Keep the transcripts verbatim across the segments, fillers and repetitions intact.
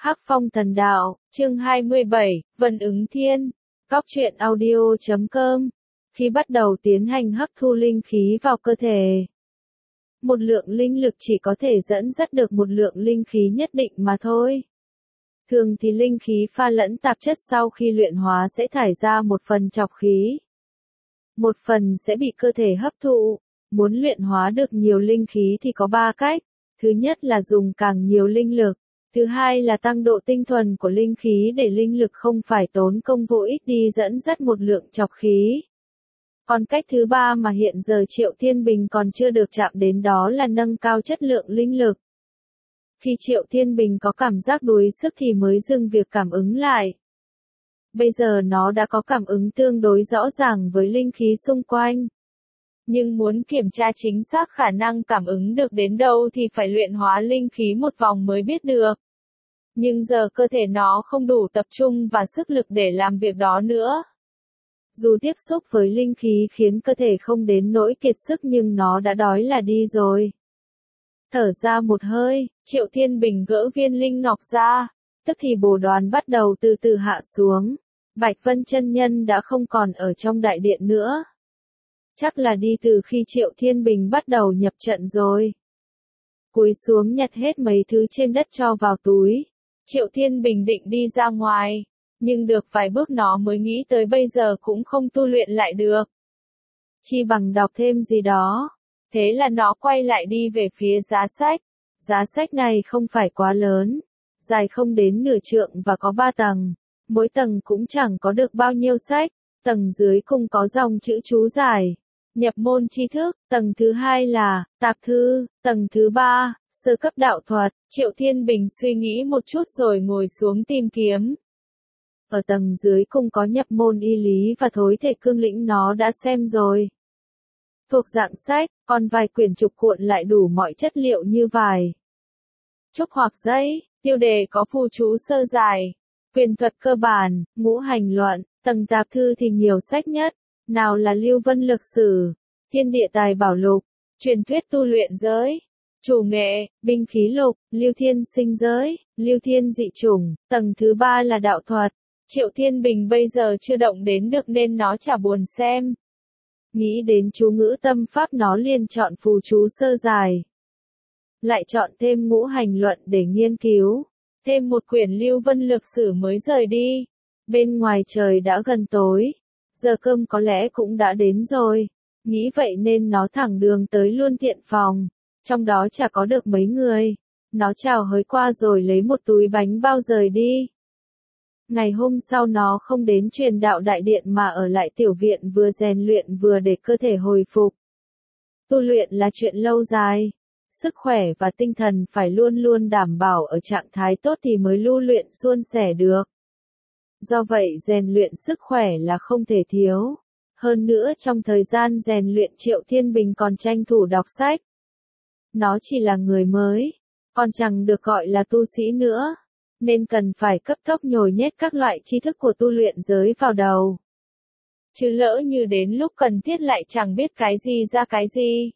Hắc Phong Thần Đạo, chương hai mươi bảy, Vân ứng thiên. Góc truyện audio chấm com. Khi bắt đầu tiến hành hấp thu linh khí vào cơ thể, một lượng linh lực chỉ có thể dẫn dắt được một lượng linh khí nhất định mà thôi. Thường thì linh khí pha lẫn tạp chất sau khi luyện hóa sẽ thải ra một phần trọc khí. Một phần sẽ bị cơ thể hấp thụ. Muốn luyện hóa được nhiều linh khí thì có ba cách. Thứ nhất là dùng càng nhiều linh lực. Thứ hai là tăng độ tinh thuần của linh khí để linh lực không phải tốn công vô ích đi dẫn dắt một lượng trọc khí. Còn cách thứ ba mà hiện giờ Triệu Thiên Bình còn chưa được chạm đến đó là nâng cao chất lượng linh lực. Khi Triệu Thiên Bình có cảm giác đuối sức thì mới dừng việc cảm ứng lại. Bây giờ nó đã có cảm ứng tương đối rõ ràng với linh khí xung quanh. Nhưng muốn kiểm tra chính xác khả năng cảm ứng được đến đâu thì phải luyện hóa linh khí một vòng mới biết được. Nhưng giờ cơ thể nó không đủ tập trung và sức lực để làm việc đó nữa. Dù tiếp xúc với linh khí khiến cơ thể không đến nỗi kiệt sức nhưng nó đã đói là đi rồi. Thở ra một hơi, Triệu Thiên Bình gỡ viên linh ngọc ra, tức thì bồ đoàn bắt đầu từ từ hạ xuống. Bạch Vân chân nhân đã không còn ở trong đại điện nữa. Chắc là đi từ khi Triệu Thiên Bình bắt đầu nhập trận rồi. Cúi xuống nhặt hết mấy thứ trên đất cho vào túi. Triệu Thiên Bình định đi ra ngoài, nhưng được vài bước nó mới nghĩ tới bây giờ cũng không tu luyện lại được. Chi bằng đọc thêm gì đó. Thế là nó quay lại đi về phía giá sách. Giá sách này không phải quá lớn, dài không đến nửa trượng và có ba tầng. Mỗi tầng cũng chẳng có được bao nhiêu sách. Tầng dưới cùng có dòng chữ chú giải. Nhập môn tri thức, tầng thứ hai là tạp thư, tầng thứ ba, sơ cấp đạo thuật. Triệu Thiên Bình suy nghĩ một chút rồi ngồi xuống tìm kiếm. Ở tầng dưới cùng có nhập môn y lý và thối thể cương lĩnh nó đã xem rồi. Thuộc dạng sách, còn vài quyển trục cuộn lại đủ mọi chất liệu như vải, trúc hoặc giấy, tiêu đề có phù chú sơ dài, quyền thuật cơ bản, ngũ hành luận. Tầng tạp thư thì nhiều sách nhất. Nào là Lưu Vân Lược Sử, Thiên Địa Tài Bảo Lục, Truyền thuyết tu luyện giới, Chủ nghệ, Binh khí lục, Lưu Thiên Sinh giới, Lưu Thiên dị chủng. Tầng thứ ba là đạo thuật. Triệu Thiên Bình bây giờ chưa động đến được nên nó chả buồn xem. Nghĩ đến chú ngữ tâm pháp nó liền chọn phù chú sơ dài. Lại chọn thêm ngũ hành luận để nghiên cứu. Thêm một quyển Lưu Vân Lược Sử mới rời đi. Bên ngoài trời đã gần tối. Giờ cơm có lẽ cũng đã đến rồi. Nghĩ vậy nên nó thẳng đường tới luôn thiện phòng. Trong đó chả có được mấy người. Nó chào hới qua rồi lấy một túi bánh bao rời đi. Ngày hôm sau nó không đến truyền đạo đại điện mà ở lại tiểu viện vừa rèn luyện vừa để cơ thể hồi phục. Tu luyện là chuyện lâu dài. Sức khỏe và tinh thần phải luôn luôn đảm bảo ở trạng thái tốt thì mới lưu luyện suôn sẻ được. Do vậy rèn luyện sức khỏe là không thể thiếu. Hơn nữa trong thời gian rèn luyện Triệu Thiên Bình còn tranh thủ đọc sách. Nó chỉ là người mới, còn chẳng được gọi là tu sĩ nữa, nên cần phải cấp tốc nhồi nhét các loại tri thức của tu luyện giới vào đầu. Chứ lỡ như đến lúc cần thiết lại chẳng biết cái gì ra cái gì.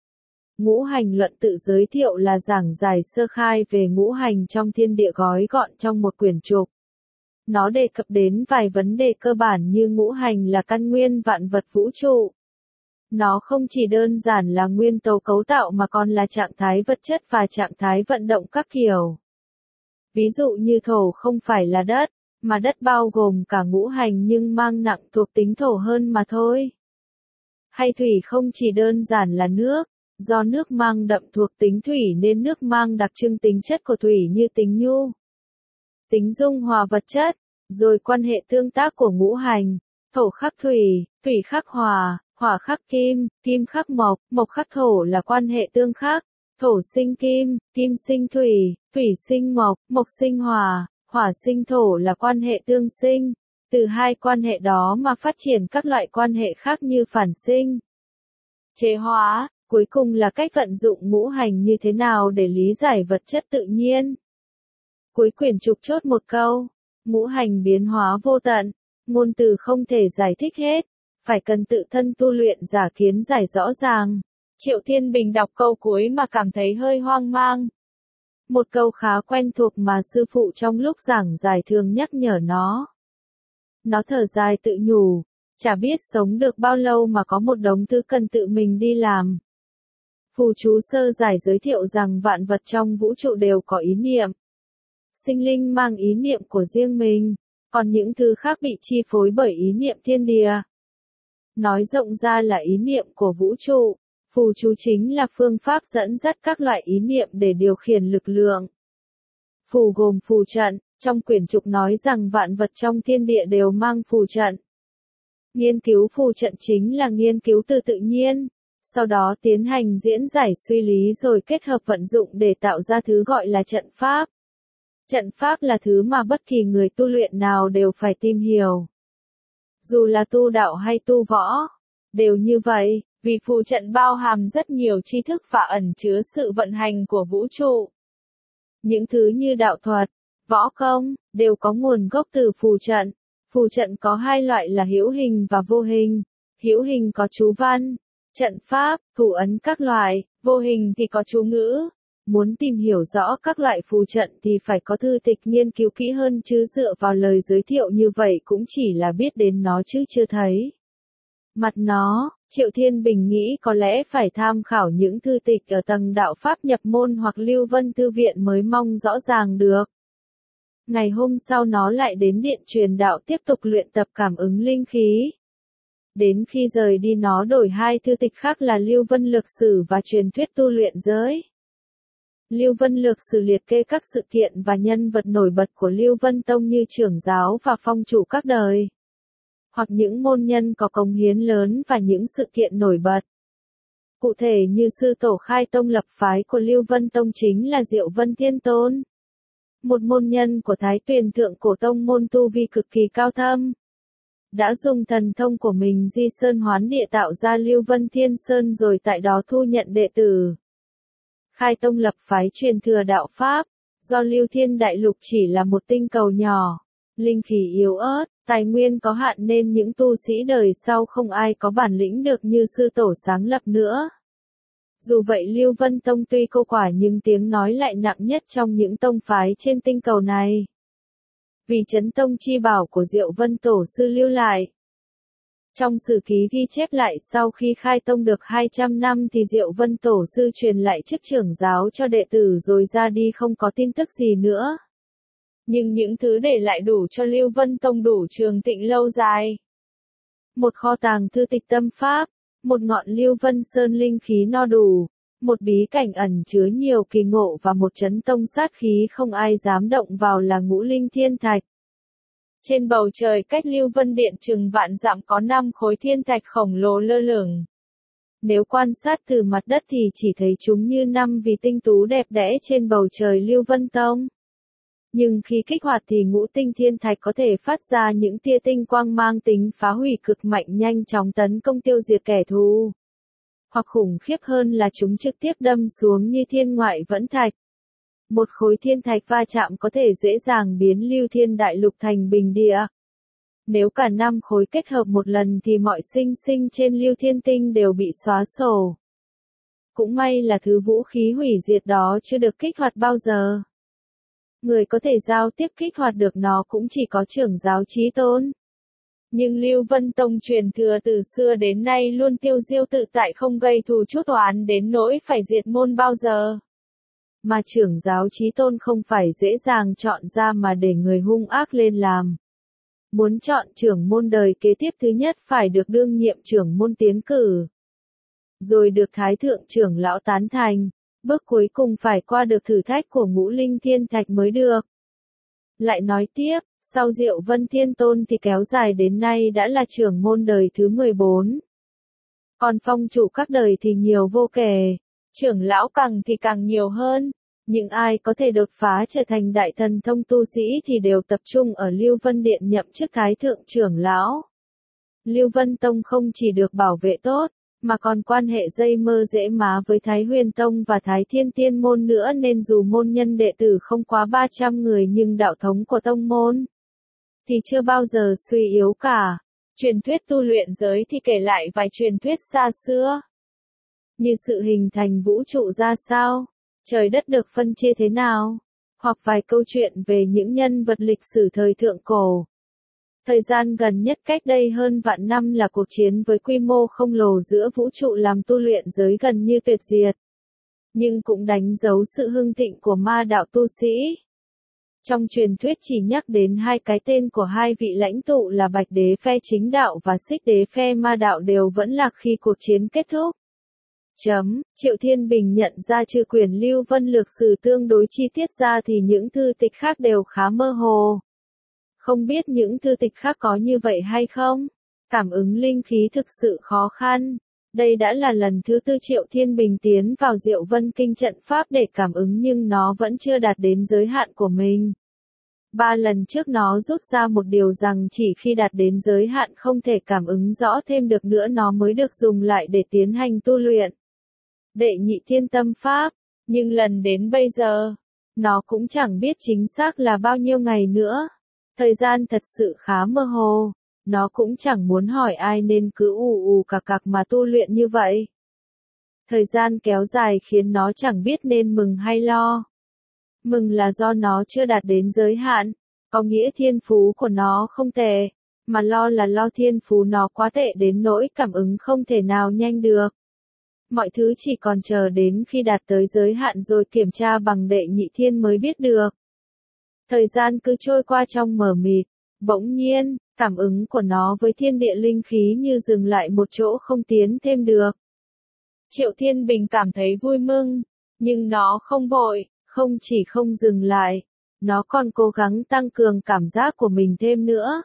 Ngũ hành luận tự giới thiệu là giảng giải sơ khai về ngũ hành trong thiên địa gói gọn trong một quyển trục. Nó đề cập đến vài vấn đề cơ bản như ngũ hành là căn nguyên vạn vật vũ trụ. Nó không chỉ đơn giản là nguyên tố cấu tạo mà còn là trạng thái vật chất và trạng thái vận động các kiểu. Ví dụ như thổ không phải là đất, mà đất bao gồm cả ngũ hành nhưng mang nặng thuộc tính thổ hơn mà thôi. Hay thủy không chỉ đơn giản là nước, do nước mang đậm thuộc tính thủy nên nước mang đặc trưng tính chất của thủy như tính nhu, tính dung hòa vật chất, rồi quan hệ tương tác của ngũ hành, thổ khắc thủy, thủy khắc hỏa, hỏa khắc kim, kim khắc mộc, mộc khắc thổ là quan hệ tương khắc, thổ sinh kim, kim sinh thủy, thủy sinh mộc, mộc sinh hỏa, hỏa sinh thổ là quan hệ tương sinh. Từ hai quan hệ đó mà phát triển các loại quan hệ khác như phản sinh, chế hóa, cuối cùng là cách vận dụng ngũ hành như thế nào để lý giải vật chất tự nhiên. Cuối quyển trục chốt một câu, ngũ hành biến hóa vô tận, ngôn từ không thể giải thích hết, phải cần tự thân tu luyện giả kiến giải rõ ràng. Triệu Thiên Bình đọc câu cuối mà cảm thấy hơi hoang mang. Một câu khá quen thuộc mà sư phụ trong lúc giảng giải thường nhắc nhở nó. Nó thở dài tự nhủ, chả biết sống được bao lâu mà có một đống thứ cần tự mình đi làm. Phù chú sơ giải giới thiệu rằng vạn vật trong vũ trụ đều có ý niệm. Sinh linh mang ý niệm của riêng mình, còn những thứ khác bị chi phối bởi ý niệm thiên địa. Nói rộng ra là ý niệm của vũ trụ, phù chú chính là phương pháp dẫn dắt các loại ý niệm để điều khiển lực lượng. Phù gồm phù trận, trong quyển trục nói rằng vạn vật trong thiên địa đều mang phù trận. Nghiên cứu phù trận chính là nghiên cứu từ tự nhiên, sau đó tiến hành diễn giải suy lý rồi kết hợp vận dụng để tạo ra thứ gọi là trận pháp. Trận pháp là thứ mà bất kỳ người tu luyện nào đều phải tìm hiểu. Dù là tu đạo hay tu võ, đều như vậy, vì phù trận bao hàm rất nhiều tri thức và ẩn chứa sự vận hành của vũ trụ. Những thứ như đạo thuật, võ công, đều có nguồn gốc từ phù trận. Phù trận có hai loại là hữu hình và vô hình. Hữu hình có chú văn, trận pháp, thủ ấn các loại, vô hình thì có chú ngữ. Muốn tìm hiểu rõ các loại phù trận thì phải có thư tịch nghiên cứu kỹ hơn chứ dựa vào lời giới thiệu như vậy cũng chỉ là biết đến nó chứ chưa thấy mặt nó. Triệu Thiên Bình nghĩ có lẽ phải tham khảo những thư tịch ở tầng đạo pháp nhập môn hoặc Lưu Vân Thư Viện mới mong rõ ràng được. Ngày hôm sau nó lại đến điện truyền đạo tiếp tục luyện tập cảm ứng linh khí. Đến khi rời đi nó đổi hai thư tịch khác là Lưu Vân Lược Sử và Truyền thuyết tu luyện giới. Lưu Vân Lược Sử liệt kê các sự kiện và nhân vật nổi bật của Lưu Vân Tông như trưởng giáo và phong chủ các đời, hoặc những môn nhân có cống hiến lớn và những sự kiện nổi bật. Cụ thể như sư tổ khai tông lập phái của Lưu Vân Tông chính là Diệu Vân Thiên Tôn, một môn nhân của Thái Tuyền Thượng Cổ Tông môn tu vi cực kỳ cao thâm, đã dùng thần thông của mình di sơn hoán địa tạo ra Lưu Vân Thiên Sơn rồi tại đó thu nhận đệ tử. Khai tông lập phái truyền thừa đạo Pháp, do Lưu Thiên Đại Lục chỉ là một tinh cầu nhỏ, linh khí yếu ớt, tài nguyên có hạn nên những tu sĩ đời sau không ai có bản lĩnh được như sư tổ sáng lập nữa. Dù vậy Lưu Vân Tông tuy cô quả nhưng tiếng nói lại nặng nhất trong những tông phái trên tinh cầu này. Vì chấn tông chi bảo của Diệu Vân Tổ sư lưu lại. Trong sử ký ghi chép lại sau khi khai tông được hai trăm năm thì Diệu Vân Tổ sư truyền lại chức trưởng giáo cho đệ tử rồi ra đi không có tin tức gì nữa. Nhưng những thứ để lại đủ cho Lưu Vân Tông đủ trường thịnh lâu dài. Một kho tàng thư tịch tâm pháp, một ngọn Lưu Vân Sơn linh khí no đủ, một bí cảnh ẩn chứa nhiều kỳ ngộ và một chấn tông sát khí không ai dám động vào là Ngũ Linh Thiên Thạch. Trên bầu trời cách Lưu Vân Điện chừng vạn dặm có năm khối thiên thạch khổng lồ lơ lửng. Nếu quan sát từ mặt đất thì chỉ thấy chúng như năm vì tinh tú đẹp đẽ trên bầu trời Lưu Vân Tông. Nhưng khi kích hoạt thì ngũ tinh thiên thạch có thể phát ra những tia tinh quang mang tính phá hủy cực mạnh nhanh chóng tấn công tiêu diệt kẻ thù. Hoặc khủng khiếp hơn là chúng trực tiếp đâm xuống như thiên ngoại vẫn thạch. Một khối thiên thạch va chạm có thể dễ dàng biến Lưu Thiên Đại Lục thành bình địa. Nếu cả năm khối kết hợp một lần thì mọi sinh sinh trên Lưu Thiên Tinh đều bị xóa sổ. Cũng may là thứ vũ khí hủy diệt đó chưa được kích hoạt bao giờ. Người có thể giao tiếp kích hoạt được nó cũng chỉ có trưởng giáo Chí Tôn. Nhưng Lưu Vân Tông truyền thừa từ xưa đến nay luôn tiêu diêu tự tại không gây thù chuốc oán đến nỗi phải diệt môn bao giờ. Mà trưởng giáo Chí Tôn không phải dễ dàng chọn ra mà để người hung ác lên làm. Muốn chọn trưởng môn đời kế tiếp thứ nhất phải được đương nhiệm trưởng môn tiến cử. Rồi được Thái Thượng trưởng lão tán thành. Bước cuối cùng phải qua được thử thách của Ngũ Linh Thiên Thạch mới được. Lại nói tiếp, sau Diệu Vân Thiên Tôn thì kéo dài đến nay đã là trưởng môn đời thứ mười bốn. Còn phong chủ các đời thì nhiều vô kể, trưởng lão càng thì càng nhiều hơn. Những ai có thể đột phá trở thành đại thần thông tu sĩ thì đều tập trung ở Lưu Vân Điện nhậm chức Thái Thượng trưởng lão. Lưu Vân Tông không chỉ được bảo vệ tốt, mà còn quan hệ dây mơ dễ má với Thái Huyền Tông và Thái Thiên Tiên Môn nữa nên dù môn nhân đệ tử không quá ba trăm người nhưng đạo thống của tông môn thì chưa bao giờ suy yếu cả. Truyền thuyết tu luyện giới thì kể lại vài truyền thuyết xa xưa. Như sự hình thành vũ trụ ra sao, trời đất được phân chia thế nào, hoặc vài câu chuyện về những nhân vật lịch sử thời thượng cổ. Thời gian gần nhất cách đây hơn vạn năm là cuộc chiến với quy mô khổng lồ giữa vũ trụ làm tu luyện giới gần như tuyệt diệt. Nhưng cũng đánh dấu sự hưng thịnh của ma đạo tu sĩ. Trong truyền thuyết chỉ nhắc đến hai cái tên của hai vị lãnh tụ là Bạch Đế phe chính đạo và Xích Đế phe ma đạo đều vẫn lạc khi cuộc chiến kết thúc. Chấm, Triệu Thiên Bình nhận ra trừ quyển Lưu Vân Lược Sử tương đối chi tiết ra thì những thư tịch khác đều khá mơ hồ. Không biết những thư tịch khác có như vậy hay không? Cảm ứng linh khí thực sự khó khăn. Đây đã là lần thứ tư Triệu Thiên Bình tiến vào Diệu Vân Kinh trận pháp để cảm ứng nhưng nó vẫn chưa đạt đến giới hạn của mình. Ba lần trước nó rút ra một điều rằng chỉ khi đạt đến giới hạn không thể cảm ứng rõ thêm được nữa nó mới được dùng lại để tiến hành tu luyện. Đệ nhị thiên tâm pháp, nhưng lần đến bây giờ, nó cũng chẳng biết chính xác là bao nhiêu ngày nữa. Thời gian thật sự khá mơ hồ. Nó cũng chẳng muốn hỏi ai nên cứ ù ù cạc cạc mà tu luyện như vậy. Thời gian kéo dài khiến nó chẳng biết nên mừng hay lo. Mừng là do nó chưa đạt đến giới hạn, có nghĩa thiên phú của nó không tệ, mà lo là lo thiên phú nó quá tệ đến nỗi cảm ứng không thể nào nhanh được. Mọi thứ chỉ còn chờ đến khi đạt tới giới hạn rồi kiểm tra bằng đệ nhị thiên mới biết được. Thời gian cứ trôi qua trong mờ mịt, bỗng nhiên, cảm ứng của nó với thiên địa linh khí như dừng lại một chỗ không tiến thêm được. Triệu Thiên Bình cảm thấy vui mừng, nhưng nó không vội, không chỉ không dừng lại, nó còn cố gắng tăng cường cảm giác của mình thêm nữa.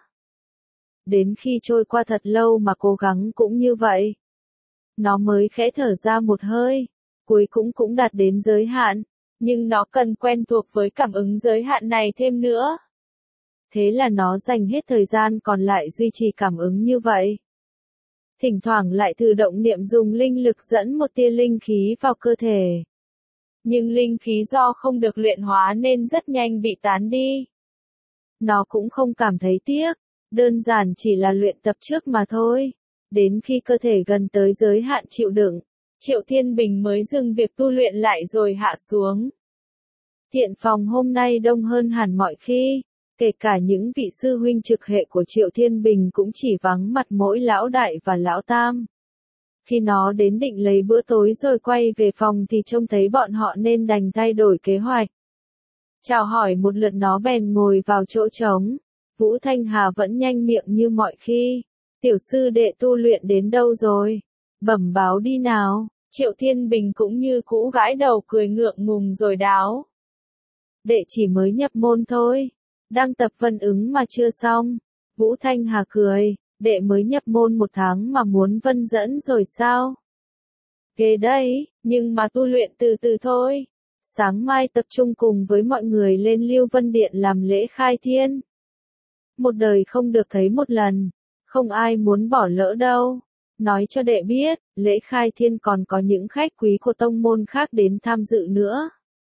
Đến khi trôi qua thật lâu mà cố gắng cũng như vậy, nó mới khẽ thở ra một hơi, cuối cùng cũng đạt đến giới hạn, nhưng nó cần quen thuộc với cảm ứng giới hạn này thêm nữa. Thế là nó dành hết thời gian còn lại duy trì cảm ứng như vậy. Thỉnh thoảng lại thử động niệm dùng linh lực dẫn một tia linh khí vào cơ thể. Nhưng linh khí do không được luyện hóa nên rất nhanh bị tán đi. Nó cũng không cảm thấy tiếc, đơn giản chỉ là luyện tập trước mà thôi. Đến khi cơ thể gần tới giới hạn chịu đựng, Triệu Thiên Bình mới dừng việc tu luyện lại rồi hạ xuống. Thiện phòng hôm nay đông hơn hẳn mọi khi. Kể cả những vị sư huynh trực hệ của Triệu Thiên Bình cũng chỉ vắng mặt mỗi lão đại và lão tam. Khi nó đến định lấy bữa tối rồi quay về phòng thì trông thấy bọn họ nên đành thay đổi kế hoạch. Chào hỏi một lượt nó bèn ngồi vào chỗ trống. Vũ Thanh Hà vẫn nhanh miệng như mọi khi. Tiểu sư đệ tu luyện đến đâu rồi? Bẩm báo đi nào. Triệu Thiên Bình cũng như cũ gãi đầu cười ngượng ngùng rồi đáo. Đệ chỉ mới nhập môn thôi. Đang tập vân ứng mà chưa xong. Vũ Thanh Hà cười, đệ mới nhập môn một tháng mà muốn vân dẫn rồi sao? Ghê đấy, nhưng mà tu luyện từ từ thôi. Sáng mai tập trung cùng với mọi người lên Lưu Vân Điện làm lễ khai thiên. Một đời không được thấy một lần, không ai muốn bỏ lỡ đâu. Nói cho đệ biết, lễ khai thiên còn có những khách quý của tông môn khác đến tham dự nữa.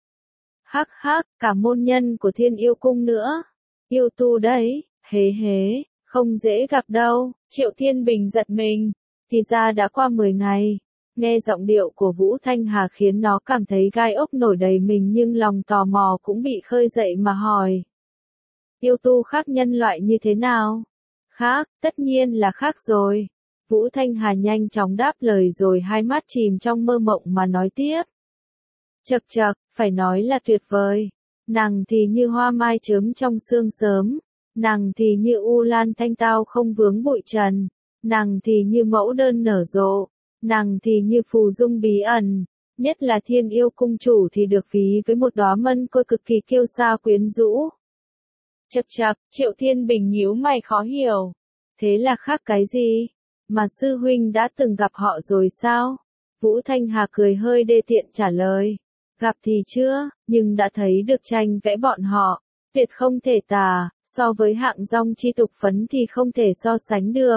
Hắc hắc, cả môn nhân của Thiên Yêu Cung nữa. Yêu tu đấy, hế hế, không dễ gặp đâu. Triệu Thiên Bình giật mình. Thì ra đã qua mười ngày. Nghe giọng điệu của Vũ Thanh Hà khiến nó cảm thấy gai ốc nổi đầy mình nhưng lòng tò mò cũng bị khơi dậy mà hỏi. Yêu tu khác nhân loại như thế nào? Khác, tất nhiên là khác rồi. Vũ Thanh Hà nhanh chóng đáp lời rồi hai mắt chìm trong mơ mộng mà nói tiếp. Chậc chậc, phải nói là tuyệt vời. Nàng thì như hoa mai chớm trong sương sớm. Nàng thì như u lan thanh tao không vướng bụi trần. Nàng thì như mẫu đơn nở rộ. Nàng thì như phù dung bí ẩn. Nhất là Thiên Yêu Cung chủ thì được ví với một đóa mân côi cực kỳ kiêu sa quyến rũ. Chậc chậc, Triệu Thiên Bình nhíu mày khó hiểu. Thế là khác cái gì? Mà sư huynh đã từng gặp họ rồi sao? Vũ Thanh Hà cười hơi đê tiện trả lời. Gặp thì chưa, nhưng đã thấy được tranh vẽ bọn họ. Tuyệt không thể tả, so với hạng rong chi tục phấn thì không thể so sánh được.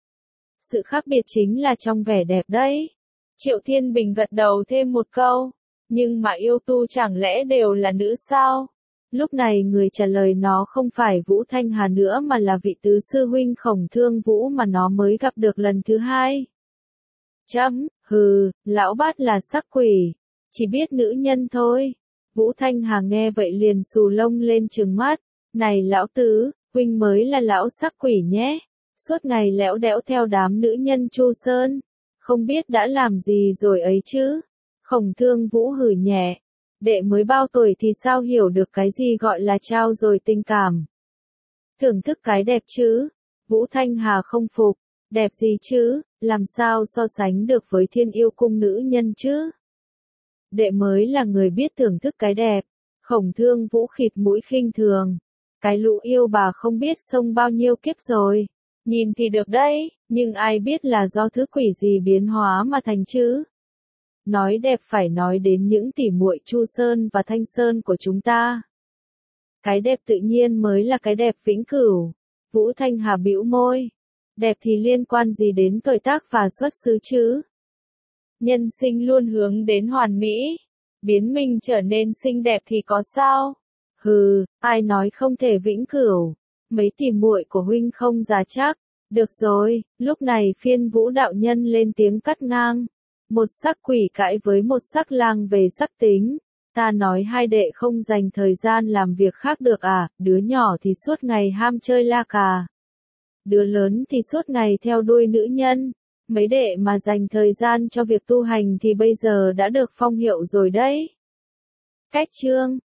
Sự khác biệt chính là trong vẻ đẹp đấy. Triệu Thiên Bình gật đầu thêm một câu. Nhưng mà yêu tu chẳng lẽ đều là nữ sao? Lúc này người trả lời nó không phải Vũ Thanh Hà nữa mà là vị tứ sư huynh Khổng Thương Vũ mà nó mới gặp được lần thứ hai. Chấm, hừ, lão bát là sắc quỷ. chỉ biết nữ nhân thôi. Vũ Thanh Hà nghe vậy liền xù lông lên trừng mắt, này lão tứ, huynh mới là lão sắc quỷ nhé, suốt ngày lẽo đẽo theo đám nữ nhân Chu Sơn, không biết đã làm gì rồi ấy chứ. Khổng Thương Vũ hử nhẹ, đệ mới bao tuổi thì sao hiểu được cái gì gọi là trao rồi tình cảm. Thưởng thức cái đẹp chứ. Vũ Thanh Hà không phục, đẹp gì chứ, làm sao so sánh được với Thiên Yêu Cung nữ nhân chứ. Đệ mới là người biết thưởng thức cái đẹp. Khổng Thương Vũ khịt mũi khinh thường, cái lũ yêu bà không biết sông bao nhiêu kiếp rồi, nhìn thì được đấy, nhưng ai biết là do thứ quỷ gì biến hóa mà thành chứ. Nói đẹp phải nói đến những tỉ muội Chu Sơn và Thanh Sơn của chúng ta. Cái đẹp tự nhiên mới là cái đẹp vĩnh cửu. Vũ Thanh Hà bĩu môi. Đẹp thì liên quan gì đến tuổi tác và xuất xứ chứ? Nhân sinh luôn hướng đến hoàn mỹ. Biến mình trở nên xinh đẹp thì có sao? Hừ, ai nói không thể vĩnh cửu. Mấy tỉ muội của huynh không già chắc. Được rồi, lúc này phiên Vũ đạo nhân lên tiếng cắt ngang. Một sắc quỷ cãi với một sắc lang về sắc tính. Ta nói hai đệ không dành thời gian làm việc khác được à, đứa nhỏ thì suốt ngày ham chơi la cà. Đứa lớn thì suốt ngày theo đuôi nữ nhân. Mấy đệ mà dành thời gian cho việc tu hành thì bây giờ đã được phong hiệu rồi đấy. Cách chương